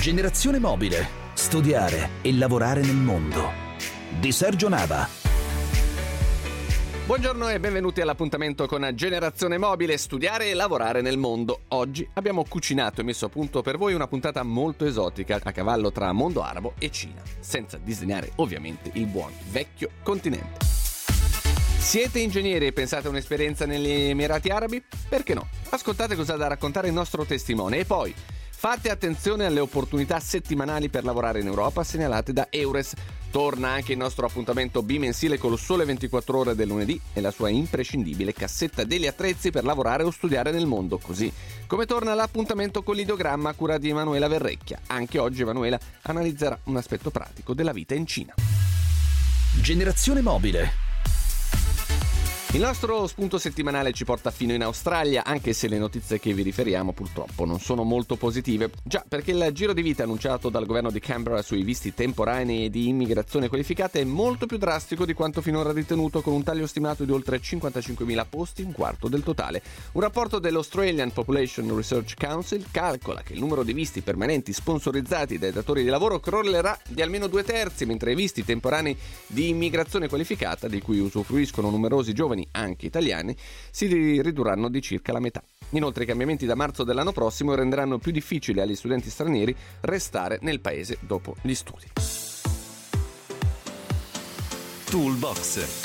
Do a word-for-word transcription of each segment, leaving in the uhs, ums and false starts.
Generazione mobile. Studiare e lavorare nel mondo. Di Sergio Nava. Buongiorno e benvenuti all'appuntamento con Generazione Mobile, studiare e lavorare nel mondo. Oggi abbiamo cucinato e messo a punto per voi una puntata molto esotica a cavallo tra mondo arabo e Cina, senza disegnare ovviamente il buon vecchio continente. Siete ingegneri e pensate a un'esperienza negli Emirati Arabi? Perché no? Ascoltate cosa ha da raccontare il nostro testimone e poi fate attenzione alle opportunità settimanali per lavorare in Europa segnalate da Eures. Torna anche il nostro appuntamento bimensile con lo Sole ventiquattro Ore del lunedì e la sua imprescindibile cassetta degli attrezzi per lavorare o studiare nel mondo. Così come torna l'appuntamento con l'ideogramma a cura di Emanuela Verrecchia. Anche oggi Emanuela analizzerà un aspetto pratico della vita in Cina. Generazione mobile. Il nostro spunto settimanale ci porta fino in Australia, anche se le notizie che vi riferiamo purtroppo non sono molto positive. Già, perché il giro di vita annunciato dal governo di Canberra sui visti temporanei di immigrazione qualificata è molto più drastico di quanto finora ritenuto, con un taglio stimato di oltre cinquantacinquemila posti, un quarto del totale. Un rapporto dell'Australian Population Research Council calcola che il numero di visti permanenti sponsorizzati dai datori di lavoro crollerà di almeno due terzi, mentre i visti temporanei di immigrazione qualificata, di cui usufruiscono numerosi giovani anche italiani, si ridurranno di circa la metà. Inoltre i cambiamenti da marzo dell'anno prossimo renderanno più difficile agli studenti stranieri restare nel paese dopo gli studi. Toolbox.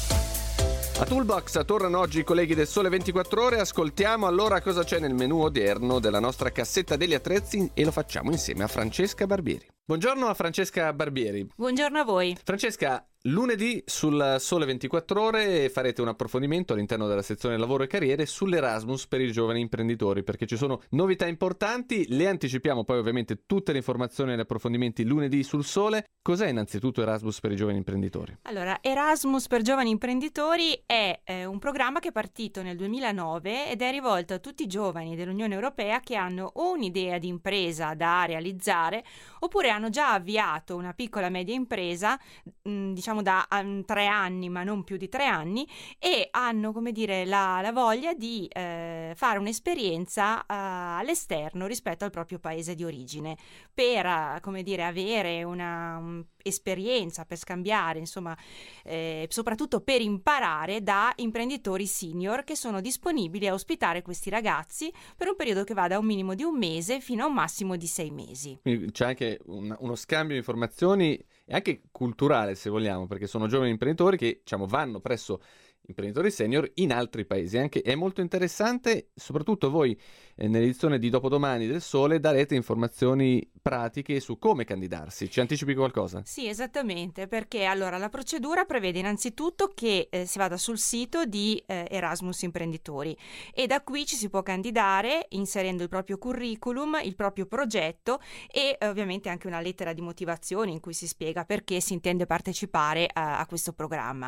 A Toolbox tornano oggi i colleghi del Sole ventiquattro Ore. Ascoltiamo allora cosa c'è nel menù odierno della nostra cassetta degli attrezzi e lo facciamo insieme a Francesca Barbieri. Buongiorno a Francesca Barbieri. Buongiorno a voi. Francesca, lunedì sul Sole ventiquattro Ore farete un approfondimento all'interno della sezione lavoro e carriere sull'Erasmus per i giovani imprenditori, perché ci sono novità importanti. Le anticipiamo poi ovviamente tutte le informazioni e gli approfondimenti lunedì sul Sole. Cos'è innanzitutto Erasmus per i giovani imprenditori? Allora, Erasmus per giovani imprenditori è eh, un programma che è partito nel duemilanove ed è rivolto a tutti i giovani dell'Unione Europea che hanno o un'idea di impresa da realizzare oppure hanno già avviato una piccola media impresa, mh, diciamo da um, tre anni, ma non più di tre anni, e hanno, come dire, la, la voglia di eh, fare un'esperienza uh, all'esterno rispetto al proprio paese di origine, per, uh, come dire, avere una um, esperienza, per scambiare, insomma, eh, soprattutto per imparare da imprenditori senior che sono disponibili a ospitare questi ragazzi per un periodo che va da un minimo di un mese fino a un massimo di sei mesi. Quindi c'è anche un, uno scambio di informazioni e anche culturale, se vogliamo, perché sono giovani imprenditori che, diciamo, vanno presso imprenditori senior in altri paesi. Anche è molto interessante, soprattutto voi eh, nell'edizione di dopodomani del Sole darete informazioni pratiche su come candidarsi. Ci anticipi qualcosa? Sì, esattamente, perché allora la procedura prevede innanzitutto che eh, si vada sul sito di eh, Erasmus Imprenditori e da qui ci si può candidare inserendo il proprio curriculum, il proprio progetto e eh, ovviamente anche una lettera di motivazione in cui si spiega perché si intende partecipare a, a questo programma.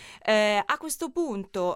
Eh, a questo punto,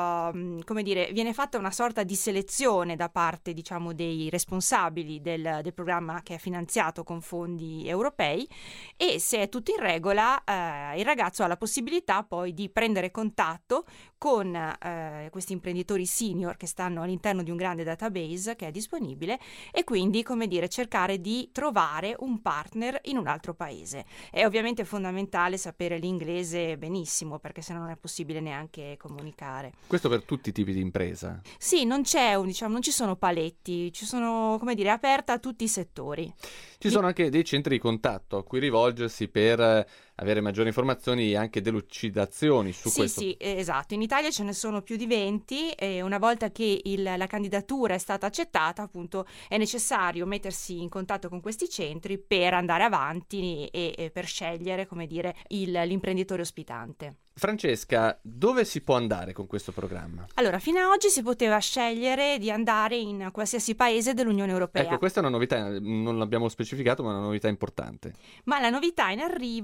uh, come dire, viene fatta una sorta di selezione da parte, diciamo, dei responsabili del, del programma che è finanziato con fondi europei e se è tutto in regola, uh, il ragazzo ha la possibilità poi di prendere contatto con uh, questi imprenditori senior che stanno all'interno di un grande database che è disponibile e quindi, come dire, cercare di trovare un partner in un altro paese. È ovviamente fondamentale sapere l'inglese benissimo, perché se no non è possibile neanche comunicare. Questo per tutti i tipi di impresa? Sì, non c'è un, diciamo, non ci sono paletti, ci sono, come dire, aperta a tutti i settori. Ci sono anche dei centri di contatto a cui rivolgersi per avere maggiori informazioni e anche delucidazioni su sì, questo. Sì, sì, esatto. In Italia ce ne sono più di venti e una volta che il, la candidatura è stata accettata, appunto, è necessario mettersi in contatto con questi centri per andare avanti e, e per scegliere, come dire, il, l'imprenditore ospitante. Francesca, dove si può andare con questo programma? Allora, fino ad oggi si poteva scegliere di andare in qualsiasi paese dell'Unione Europea. Ecco, questa è una novità, non l'abbiamo specificato, ma è una novità importante. Ma la novità in arrivo è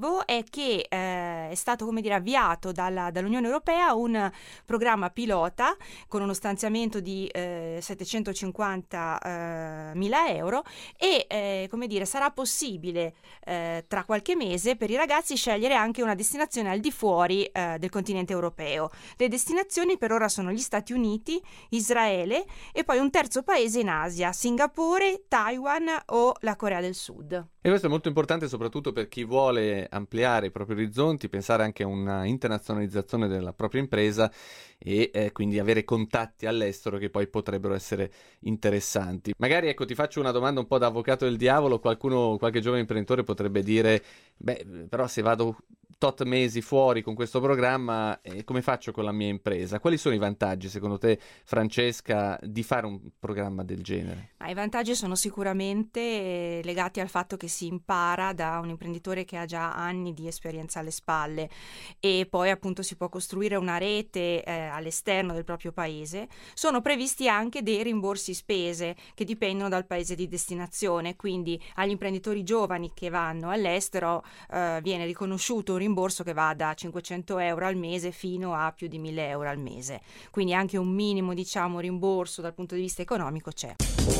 che eh, è stato, come dire, avviato dalla, dall'Unione Europea un programma pilota con uno stanziamento di eh, settecentocinquanta mila euro e eh, come dire, sarà possibile eh, tra qualche mese per i ragazzi scegliere anche una destinazione al di fuori eh, del continente europeo. Le destinazioni per ora sono gli Stati Uniti, Israele e poi un terzo paese in Asia, Singapore, Taiwan o la Corea del Sud. E questo è molto importante soprattutto per chi vuole ampliare i propri orizzonti, pensare anche a una internazionalizzazione della propria impresa e eh, quindi avere contatti all'estero che poi potrebbero essere interessanti. Magari, ecco, ti faccio una domanda un po' da avvocato del diavolo. Qualcuno, qualche giovane imprenditore potrebbe dire: beh, però se vado tot mesi fuori con questo programma, eh, come faccio con la mia impresa? Quali sono i vantaggi, secondo te, Francesca, di fare un programma del genere? Ah, i vantaggi sono sicuramente legati al fatto che si impara da un imprenditore che ha già anni di esperienza alle spalle e poi appunto si può costruire una rete eh, all'esterno del proprio paese. Sono previsti anche dei rimborsi spese che dipendono dal paese di destinazione, quindi agli imprenditori giovani che vanno all'estero eh, viene riconosciuto un rimborso che va da cinquecento euro al mese fino a più di mille euro al mese, quindi anche un minimo, diciamo, rimborso dal punto di vista economico c'è.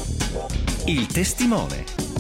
Il testimone.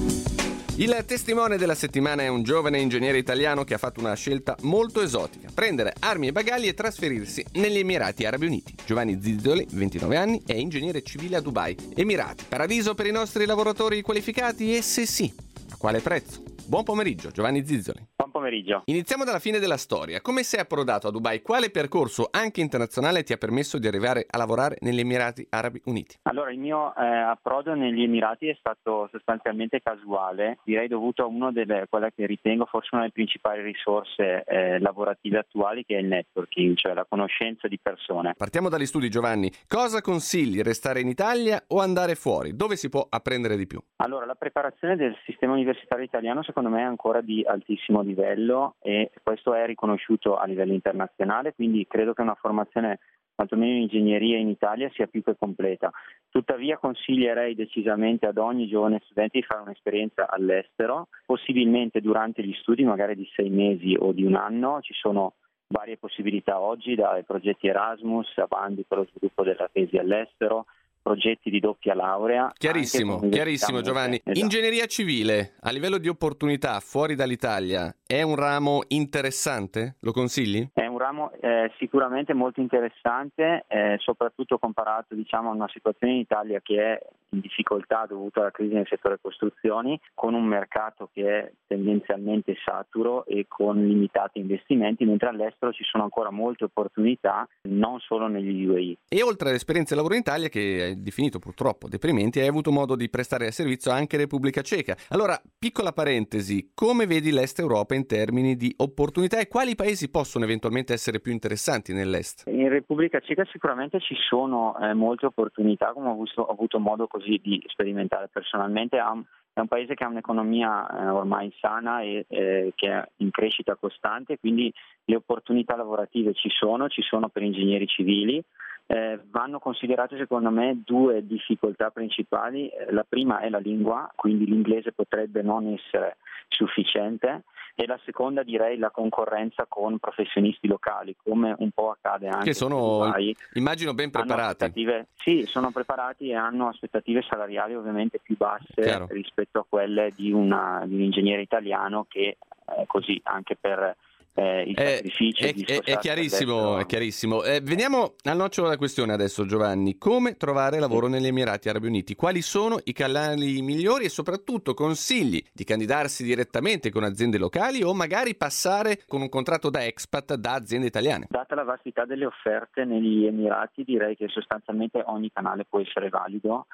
Il testimone della settimana è un giovane ingegnere italiano che ha fatto una scelta molto esotica: prendere armi e bagagli e trasferirsi negli Emirati Arabi Uniti. Giovanni Zizzoli, ventinove anni, è ingegnere civile a Dubai. Emirati, paradiso per i nostri lavoratori qualificati? E se sì, a quale prezzo? Buon pomeriggio, Giovanni Zizzoli. Buon pomeriggio. Iniziamo dalla fine della storia. Come sei approdato a Dubai? Quale percorso anche internazionale ti ha permesso di arrivare a lavorare negli Emirati Arabi Uniti? Allora, il mio eh, approdo negli Emirati è stato sostanzialmente casuale, direi dovuto a una delle quelle che ritengo forse una delle principali risorse eh, lavorative attuali, che è il networking, cioè la conoscenza di persone. Partiamo dagli studi, Giovanni. Cosa consigli? Restare in Italia o andare fuori? Dove si può apprendere di più? Allora, la preparazione del sistema universitario italiano secondo me è ancora di altissimo livello e questo è riconosciuto a livello internazionale, quindi credo che una formazione quantomeno in ingegneria in Italia sia più che completa. Tuttavia consiglierei decisamente ad ogni giovane studente di fare un'esperienza all'estero, possibilmente durante gli studi, magari di sei mesi o di un anno. Ci sono varie possibilità oggi, dai progetti Erasmus a bandi per lo sviluppo della tesi all'estero, progetti di doppia laurea. Chiarissimo, chiarissimo Giovanni. Esatto. Ingegneria civile, a livello di opportunità fuori dall'Italia, è un ramo interessante? Lo consigli? È un ramo eh, sicuramente molto interessante, eh, soprattutto comparato, diciamo, a una situazione in Italia che è in difficoltà dovuta alla crisi nel settore costruzioni, con un mercato che è tendenzialmente saturo e con limitati investimenti, mentre all'estero ci sono ancora molte opportunità, non solo negli U A E. E oltre all'esperienza di lavoro in Italia, che è definito purtroppo deprimenti, hai avuto modo di prestare servizio anche in Repubblica Ceca. Allora, piccola parentesi, come vedi l'Est Europa in termini di opportunità e quali paesi possono eventualmente essere più interessanti nell'Est? In Repubblica Ceca sicuramente ci sono eh, molte opportunità, come ho avuto, ho avuto modo così di sperimentare personalmente. È un paese che ha un'economia eh, ormai sana e eh, che è in crescita costante, quindi le opportunità lavorative ci sono, ci sono per ingegneri civili. Eh, vanno considerate secondo me due difficoltà principali. La prima è la lingua, quindi l'inglese potrebbe non essere sufficiente, e la seconda direi la concorrenza con professionisti locali, come un po' accade anche che sono, a Dubai. Immagino, ben preparati. Sì, sono preparati e hanno aspettative salariali ovviamente più basse Chiaro. rispetto a quelle di, una, di un ingegnere italiano che eh, così anche per Eh, il sacrificio è, di è, è chiarissimo, adesso... è chiarissimo. Eh, veniamo al nocciolo della questione adesso, Giovanni. Come trovare lavoro negli Emirati Arabi Uniti? Quali sono i canali migliori e soprattutto consigli di candidarsi direttamente con aziende locali o magari passare con un contratto da expat da aziende italiane? Data la vastità delle offerte negli Emirati, direi che sostanzialmente ogni canale può essere valido.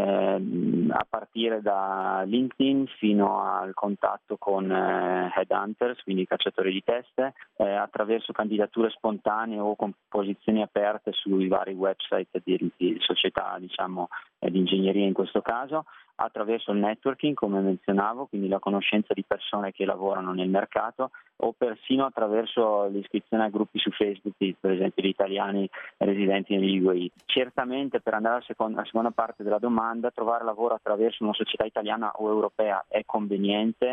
Eh, a partire da LinkedIn fino al contatto con eh, headhunters, quindi cacciatori di teste, eh, attraverso candidature spontanee o con posizioni aperte sui vari website di, di società, diciamo, eh, di ingegneria in questo caso, attraverso il networking, come menzionavo, quindi la conoscenza di persone che lavorano nel mercato, o persino attraverso l'iscrizione a gruppi su Facebook, di, per esempio di italiani residenti negli U A E. Certamente, per andare alla seconda, alla seconda parte della domanda, trovare lavoro attraverso una società italiana o europea è conveniente,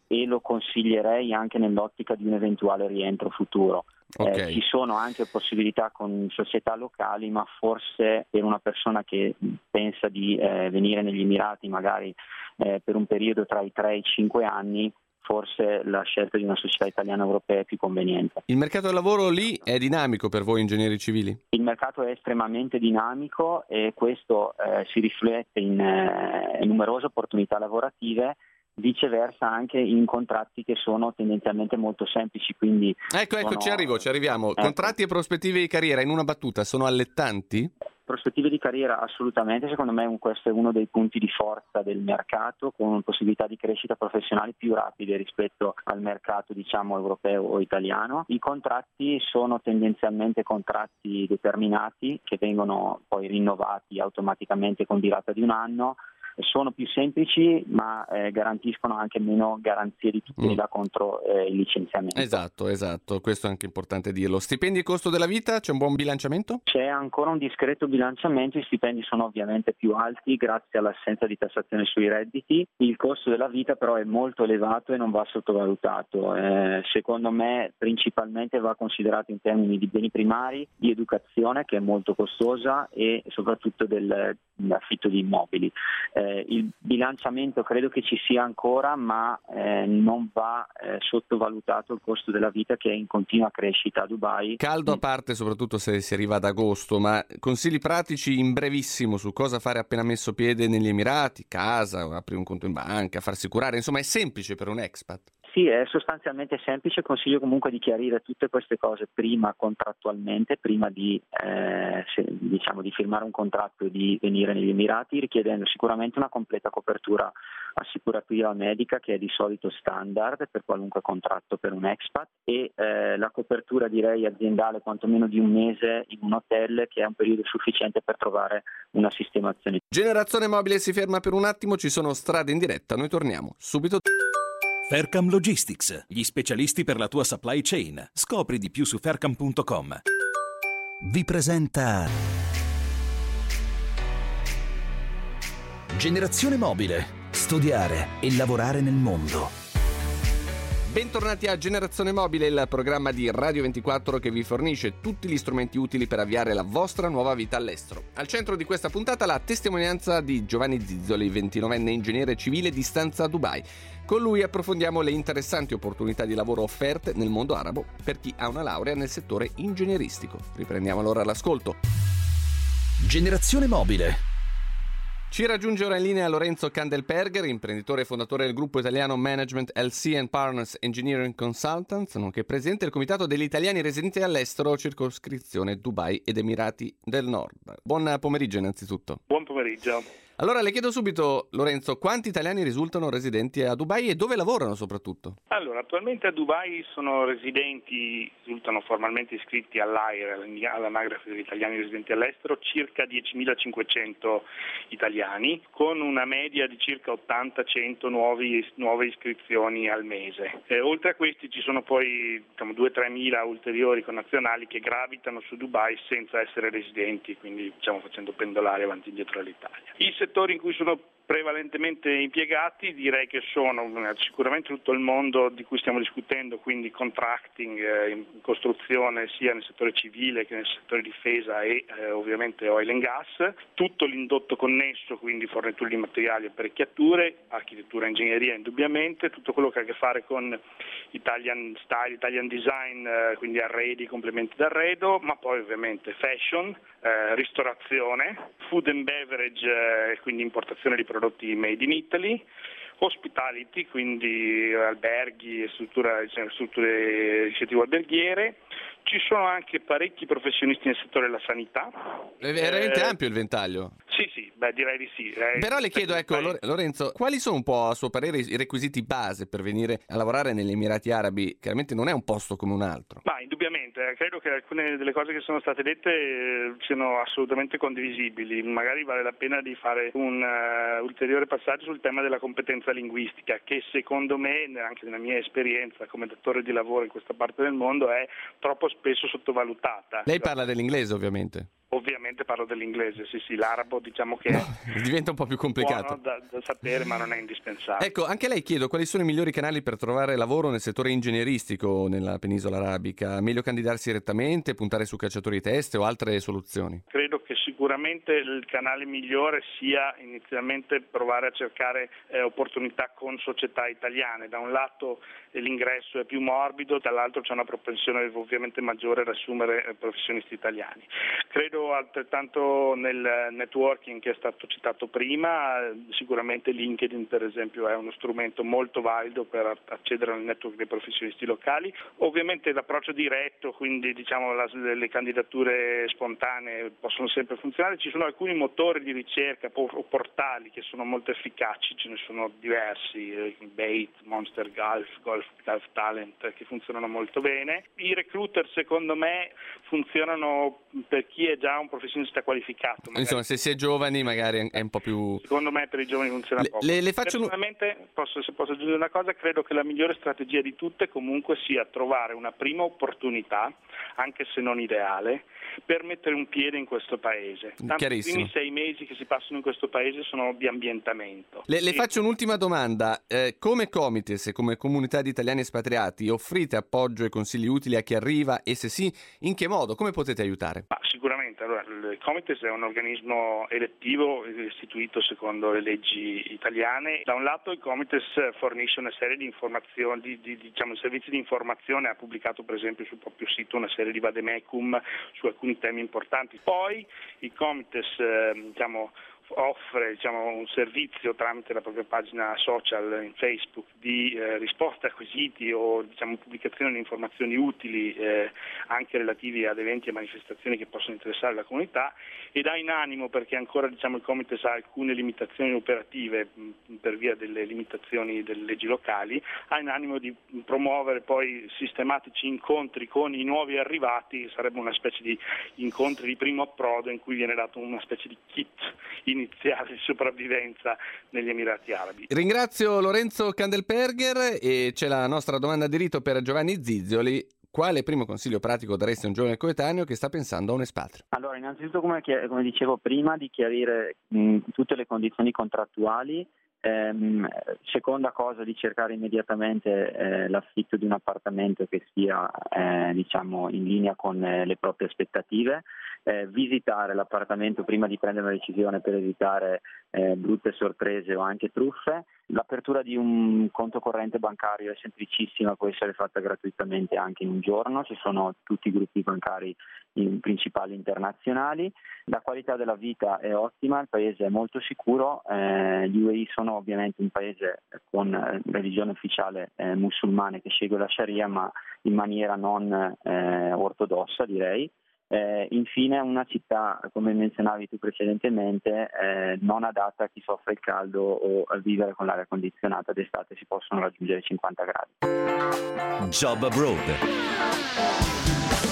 e lo consiglierei anche nell'ottica di un eventuale rientro futuro. Okay. Eh, ci sono anche possibilità con società locali, ma forse per una persona che pensa di eh, venire negli Emirati magari eh, per un periodo tra i tre e i cinque anni, forse la scelta di una società italiana europea è più conveniente. Il mercato del lavoro lì è dinamico per voi ingegneri civili? Il mercato è estremamente dinamico e questo eh, si riflette in eh, numerose opportunità lavorative, viceversa anche in contratti che sono tendenzialmente molto semplici. Quindi ecco, ecco, sono... ci arrivo, ci arriviamo. Ecco. Contratti e prospettive di carriera, in una battuta, sono allettanti? Prospettive di carriera assolutamente, secondo me questo è uno dei punti di forza del mercato, con possibilità di crescita professionali più rapide rispetto al mercato diciamo europeo o italiano. I contratti sono tendenzialmente contratti determinati che vengono poi rinnovati automaticamente con durata di un anno. Sono più semplici ma eh, garantiscono anche meno garanzie di tutela mm. contro eh, il licenziamento. Esatto, esatto, questo è anche importante dirlo. Stipendi e costo della vita, c'è un buon bilanciamento? C'è ancora un discreto bilanciamento, i stipendi sono ovviamente più alti grazie all'assenza di tassazione sui redditi, il costo della vita però è molto elevato e non va sottovalutato. Eh, secondo me principalmente va considerato in termini di beni primari, di educazione che è molto costosa e soprattutto dell'affitto di immobili. Eh, il bilanciamento credo che ci sia ancora, ma eh, non va eh, sottovalutato il costo della vita che è in continua crescita a Dubai. Caldo a parte, soprattutto se si arriva ad agosto, ma consigli pratici in brevissimo su cosa fare appena messo piede negli Emirati, casa, aprire un conto in banca, farsi curare, insomma è semplice per un expat. Sì, è sostanzialmente semplice, consiglio comunque di chiarire tutte queste cose prima contrattualmente, prima di, eh, se, diciamo, di firmare un contratto e di venire negli Emirati, richiedendo sicuramente una completa copertura assicurativa medica che è di solito standard per qualunque contratto per un expat e eh, la copertura direi aziendale quantomeno di un mese in un hotel che è un periodo sufficiente per trovare una sistemazione. Generazione Mobile si ferma per un attimo, ci sono strade in diretta, noi torniamo subito. Faircam Logistics, gli specialisti per la tua supply chain. Scopri di più su faircam punto com. Vi presenta Generazione Mobile. Studiare e lavorare nel mondo. Bentornati a Generazione Mobile, il programma di Radio ventiquattro che vi fornisce tutti gli strumenti utili per avviare la vostra nuova vita all'estero. Al centro di questa puntata la testimonianza di Giovanni Zizzoli, ventinovenne ingegnere civile di stanza a Dubai. Con lui approfondiamo le interessanti opportunità di lavoro offerte nel mondo arabo per chi ha una laurea nel settore ingegneristico. Riprendiamo allora l'ascolto. Generazione Mobile. Ci raggiunge ora in linea Lorenzo Candelperger, imprenditore e fondatore del gruppo italiano Management L C and Partners Engineering Consultants, nonché presidente del comitato degli italiani residenti all'estero, circoscrizione Dubai ed Emirati del Nord. Buon pomeriggio innanzitutto. Buon pomeriggio. Allora le chiedo subito, Lorenzo, quanti italiani risultano residenti a Dubai e dove lavorano soprattutto? Allora, attualmente a Dubai sono residenti, risultano formalmente iscritti all'A I R E, all'anagrafe degli italiani residenti all'estero, circa diecimilacinquecento italiani, con una media di circa ottanta cento nuovi, nuove iscrizioni al mese. E oltre a questi ci sono poi diciamo, due tre mila ulteriori connazionali che gravitano su Dubai senza essere residenti, quindi diciamo facendo pendolare avanti e indietro all'Italia. I settori in cui sono prevalentemente impiegati direi che sono sicuramente tutto il mondo di cui stiamo discutendo, quindi contracting, eh, in costruzione sia nel settore civile che nel settore difesa e eh, ovviamente oil and gas, tutto l'indotto connesso, quindi fornitura di materiali e apparecchiature, architettura e ingegneria indubbiamente, tutto quello che ha a che fare con Italian style, Italian design, eh, quindi arredi, complementi d'arredo, ma poi ovviamente fashion, eh, ristorazione, food and beverage, eh, quindi importazione di prodotti prodotti made in Italy, hospitality, quindi alberghi e strutture, strutture ricettive alberghiere. Ci sono anche parecchi professionisti nel settore della sanità. È veramente eh, ampio il ventaglio. Sì, sì, beh, direi di sì. Eh, Però le chiedo, ecco, Lorenzo, quali sono un po' a suo parere i requisiti base per venire a lavorare negli Emirati Arabi? Chiaramente non è un posto come un altro. Ma indubbiamente, credo che alcune delle cose che sono state dette eh, siano assolutamente condivisibili. Magari vale la pena di fare un uh, ulteriore passaggio sul tema della competenza linguistica, che secondo me, anche nella mia esperienza come datore di lavoro in questa parte del mondo, è troppo spesso sottovalutata. Lei parla dell'inglese ovviamente? Ovviamente parlo dell'inglese, sì sì, l'arabo diciamo che no, diventa un po' più complicato da, da sapere, ma non è indispensabile. Ecco, anche lei chiedo quali sono i migliori canali per trovare lavoro nel settore ingegneristico nella penisola arabica. Meglio candidarsi direttamente, puntare su cacciatori teste o altre soluzioni? Credo che sicuramente il canale migliore sia inizialmente provare a cercare eh, opportunità con società italiane. Da un lato eh, l'ingresso è più morbido, dall'altro c'è una propensione ovviamente maggiore ad assumere eh, professionisti italiani. Credo altrettanto nel networking che è stato citato prima, sicuramente LinkedIn per esempio è uno strumento molto valido per accedere al network dei professionisti locali. Ovviamente l'approccio diretto, quindi diciamo la, le candidature spontanee possono sempre funzionare. Ci sono alcuni motori di ricerca o portali che sono molto efficaci, ce ne sono diversi, eh, Bait, Monster Golf, Golf, Golf Talent, che funzionano molto bene. I recruiter secondo me funzionano per chi è già un professionista qualificato. Magari. Insomma, se si è giovani magari è un po' più... Secondo me per i giovani funziona le, poco. Le, le faccio... Personalmente, posso, se posso aggiungere una cosa, credo che la migliore strategia di tutte comunque sia trovare una prima opportunità, anche se non ideale, per mettere un piede in questo paese. Tanto i primi sei mesi che si passano in questo paese sono di ambientamento. Le, le faccio un'ultima domanda. Eh, come Comites e come comunità di italiani espatriati offrite appoggio e consigli utili a chi arriva e se sì, in che modo? Come potete aiutare? Ma sicuramente. Allora, il Comites è un organismo elettivo istituito secondo le leggi italiane. Da un lato il Comites fornisce una serie di informazioni, di, di, diciamo servizi di informazione, ha pubblicato per esempio sul proprio sito una serie di vademecum su alcuni temi importanti. Poi il Comites eh, diciamo, offre diciamo, un servizio tramite la propria pagina social in Facebook di eh, risposte a quesiti o diciamo, pubblicazione di informazioni utili eh, anche relativi ad eventi e manifestazioni che possono interessare la comunità, ed ha in animo, perché ancora diciamo, il Comites ha alcune limitazioni operative mh, per via delle limitazioni delle leggi locali, ha in animo di promuovere poi sistematici incontri con i nuovi arrivati, sarebbe una specie di incontri di primo approdo in cui viene dato una specie di kit iniziale di sopravvivenza negli Emirati Arabi. Ringrazio Lorenzo Candelperger e c'è la nostra domanda di rito per Giovanni Zizioli. Quale primo consiglio pratico daresti a un giovane coetaneo che sta pensando a un espatrio? Allora, innanzitutto, come, come dicevo prima, di chiarire mh, tutte le condizioni contrattuali. Ehm, seconda cosa, di cercare immediatamente eh, l'affitto di un appartamento che sia eh, diciamo in linea con eh, le proprie aspettative, eh, visitare l'appartamento prima di prendere una decisione per evitare eh, brutte sorprese o anche truffe. L'apertura di un conto corrente bancario è semplicissima, può essere fatta gratuitamente anche in un giorno, ci sono tutti i gruppi bancari in principali internazionali. La qualità della vita è ottima, il paese è molto sicuro, eh, gli U A E sono ovviamente un paese con eh, religione ufficiale eh, musulmane che segue la Sharia, ma in maniera non eh, ortodossa, direi. Eh, infine una città, come menzionavi tu precedentemente, eh, non adatta a chi soffre il caldo o a vivere con l'aria condizionata. D'estate si possono raggiungere cinquanta gradi. Job Abroad.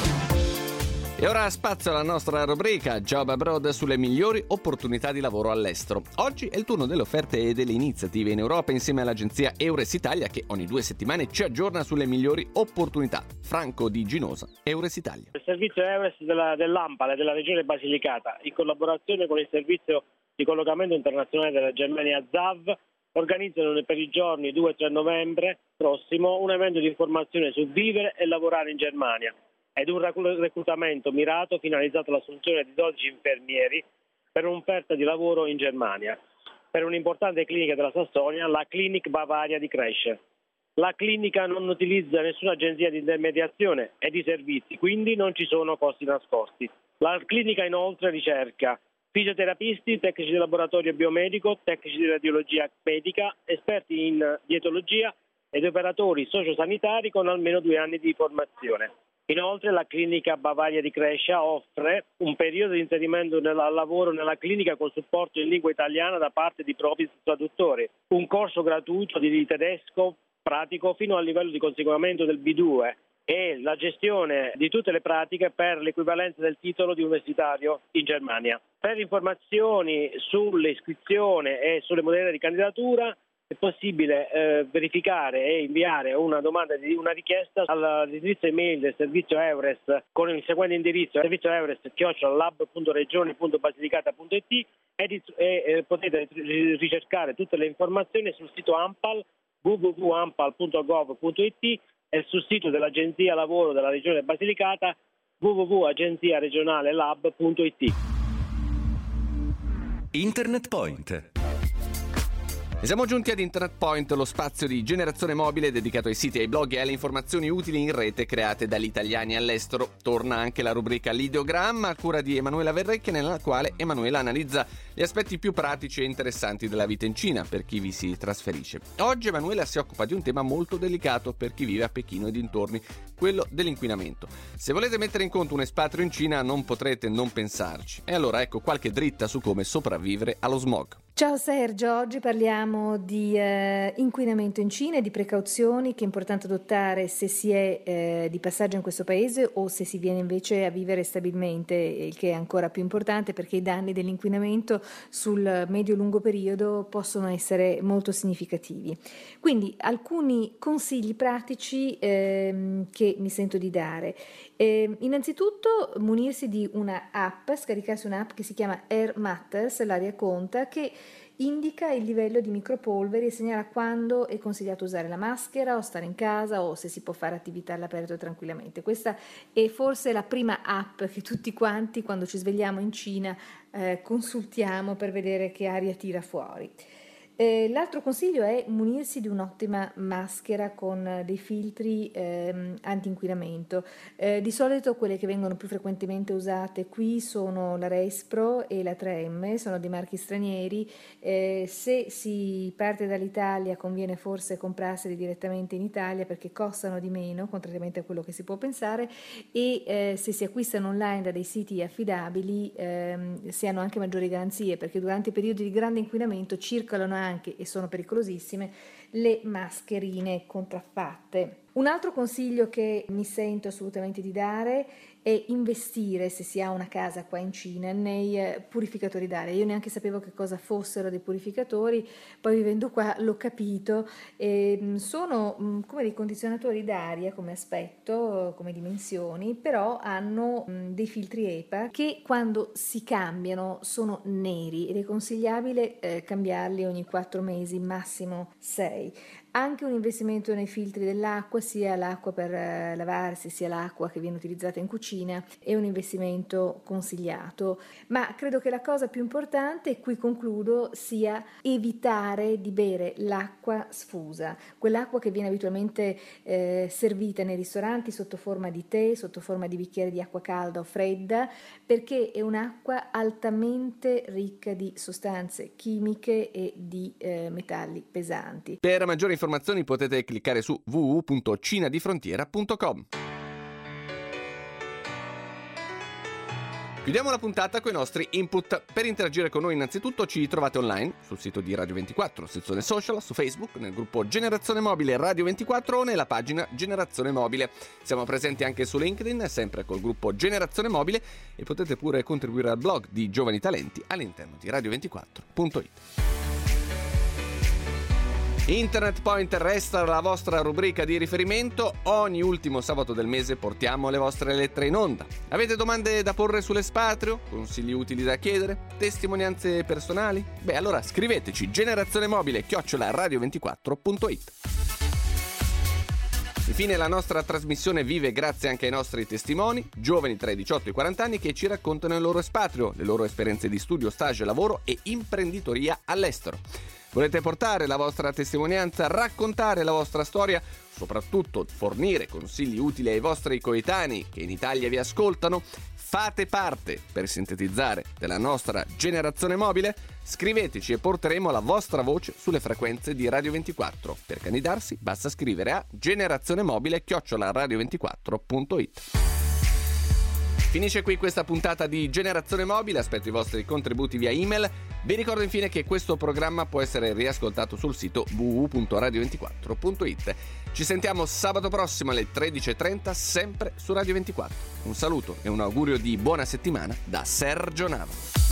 E ora spazio alla nostra rubrica Job Abroad sulle migliori opportunità di lavoro all'estero. Oggi è il turno delle offerte e delle iniziative in Europa insieme all'agenzia Eures Italia che ogni due settimane ci aggiorna sulle migliori opportunità. Franco Di Ginosa, Eures Italia. Il servizio Eures della, dell'Ampale della regione Basilicata, in collaborazione con il servizio di collocamento internazionale della Germania Z A V, organizzano per i giorni due e tre novembre prossimo un evento di informazione su vivere e lavorare in Germania ed un reclutamento mirato finalizzato all'assunzione di dodici infermieri per un'offerta di lavoro in Germania, per un'importante clinica della Sassonia, la Clinic Bavaria di Cresce. La clinica non utilizza nessuna agenzia di intermediazione e di servizi, quindi non ci sono costi nascosti. La clinica inoltre ricerca fisioterapisti, tecnici di laboratorio biomedico, tecnici di radiologia medica, esperti in dietologia ed operatori sociosanitari con almeno due anni di formazione. Inoltre la clinica Bavaria di Crescia offre un periodo di inserimento nel, al lavoro nella clinica con supporto in lingua italiana da parte di propri traduttori, un corso gratuito di tedesco pratico fino al livello di conseguimento del B due e la gestione di tutte le pratiche per l'equivalenza del titolo di universitario in Germania. Per informazioni sull'iscrizione e sulle modalità di candidatura è possibile eh, verificare e inviare una domanda di una richiesta all'indirizzo email del servizio Eures con il seguente indirizzo: servizio Eures chiocciola lab punto regioni punto basilicata punto it e, e eh, potete ricercare tutte le informazioni sul sito ANPAL w w w punto ampal punto gov punto it e sul sito dell'Agenzia Lavoro della Regione Basilicata w w w punto agenzia regionale lab punto it. Internet Point. E siamo giunti ad Internet Point, lo spazio di Generazione Mobile dedicato ai siti, ai blog e alle informazioni utili in rete create dagli italiani all'estero. Torna anche la rubrica L'ideogramma a cura di Emanuela Verrecchia, nella quale Emanuela analizza gli aspetti più pratici e interessanti della vita in Cina per chi vi si trasferisce. Oggi Emanuela si occupa di un tema molto delicato per chi vive a Pechino e dintorni, quello dell'inquinamento. Se volete mettere in conto un espatrio in Cina non potrete non pensarci. E allora ecco qualche dritta su come sopravvivere allo smog. Ciao Sergio, oggi parliamo di eh, inquinamento in Cina e di precauzioni che è importante adottare se si è eh, di passaggio in questo paese o se si viene invece a vivere stabilmente, il che è ancora più importante perché i danni dell'inquinamento sul medio-lungo periodo possono essere molto significativi. Quindi alcuni consigli pratici eh, che mi sento di dare. Eh, innanzitutto munirsi di una app, scaricarsi un'app che si chiama Air Matters, l'aria conta, che indica il livello di micropolveri e segnala quando è consigliato usare la maschera o stare in casa o se si può fare attività all'aperto tranquillamente. Questa è forse la prima app che tutti quanti quando ci svegliamo in Cina eh, consultiamo per vedere che aria tira fuori. Eh, l'altro consiglio è munirsi di un'ottima maschera con dei filtri ehm, anti-inquinamento. Eh, di solito quelle che vengono più frequentemente usate qui sono la Respro e la tre M, sono dei marchi stranieri. Eh, se si parte dall'Italia conviene forse comprarseli direttamente in Italia perché costano di meno, contrariamente a quello che si può pensare, e eh, se si acquistano online da dei siti affidabili ehm, si hanno anche maggiori garanzie, perché durante i periodi di grande inquinamento circolano anche anche e sono pericolosissime le mascherine contraffatte. Un altro consiglio che mi sento assolutamente di dare è investire, se si ha una casa qua in Cina, nei purificatori d'aria. Io neanche sapevo che cosa fossero dei purificatori, poi vivendo qua l'ho capito. E sono come dei condizionatori d'aria come aspetto, come dimensioni, però hanno dei filtri E P A che quando si cambiano sono neri ed è consigliabile eh, cambiarli ogni quattro mesi, massimo sei. Anche un investimento nei filtri dell'acqua, sia l'acqua per eh, lavarsi sia l'acqua che viene utilizzata in cucina, è un investimento consigliato. Ma credo che la cosa più importante, e qui concludo, sia evitare di bere l'acqua sfusa, quell'acqua che viene abitualmente eh, servita nei ristoranti sotto forma di tè, sotto forma di bicchiere di acqua calda o fredda, perché è un'acqua altamente ricca di sostanze chimiche e di eh, metalli pesanti. Per maggiori informazioni potete cliccare su w w w punto cinadifrontiera punto com. Chiudiamo la puntata con i nostri input. Per interagire con noi innanzitutto ci trovate online sul sito di Radio ventiquattro, sezione social, su Facebook, nel gruppo Generazione Mobile Radio ventiquattro o nella pagina Generazione Mobile. Siamo presenti anche su LinkedIn, sempre col gruppo Generazione Mobile, e potete pure contribuire al blog di Giovani Talenti all'interno di radio ventiquattro punto it. Internet Point resta la vostra rubrica di riferimento. Ogni ultimo sabato del mese portiamo le vostre lettere in onda. Avete domande da porre sull'espatrio? Consigli utili da chiedere? Testimonianze personali? Beh, allora scriveteci generazione mobile chiocciola radio ventiquattro punto it. Infine la nostra trasmissione vive grazie anche ai nostri testimoni, giovani tra i diciotto e i quaranta anni che ci raccontano il loro espatrio, le loro esperienze di studio, stage, lavoro e imprenditoria all'estero. Volete portare la vostra testimonianza, raccontare la vostra storia, soprattutto fornire consigli utili ai vostri coetanei che in Italia vi ascoltano? Fate parte, per sintetizzare, della nostra generazione mobile? Scriveteci e porteremo la vostra voce sulle frequenze di Radio ventiquattro. Per candidarsi basta scrivere a generazione mobile chiocciola radio ventiquattro punto it. Finisce qui questa puntata di Generazione Mobile, aspetto i vostri contributi via email. Vi ricordo infine che questo programma può essere riascoltato sul sito w w w punto radio ventiquattro punto it. Ci sentiamo sabato prossimo alle tredici e trenta, sempre su Radio ventiquattro. Un saluto e un augurio di buona settimana da Sergio Nava.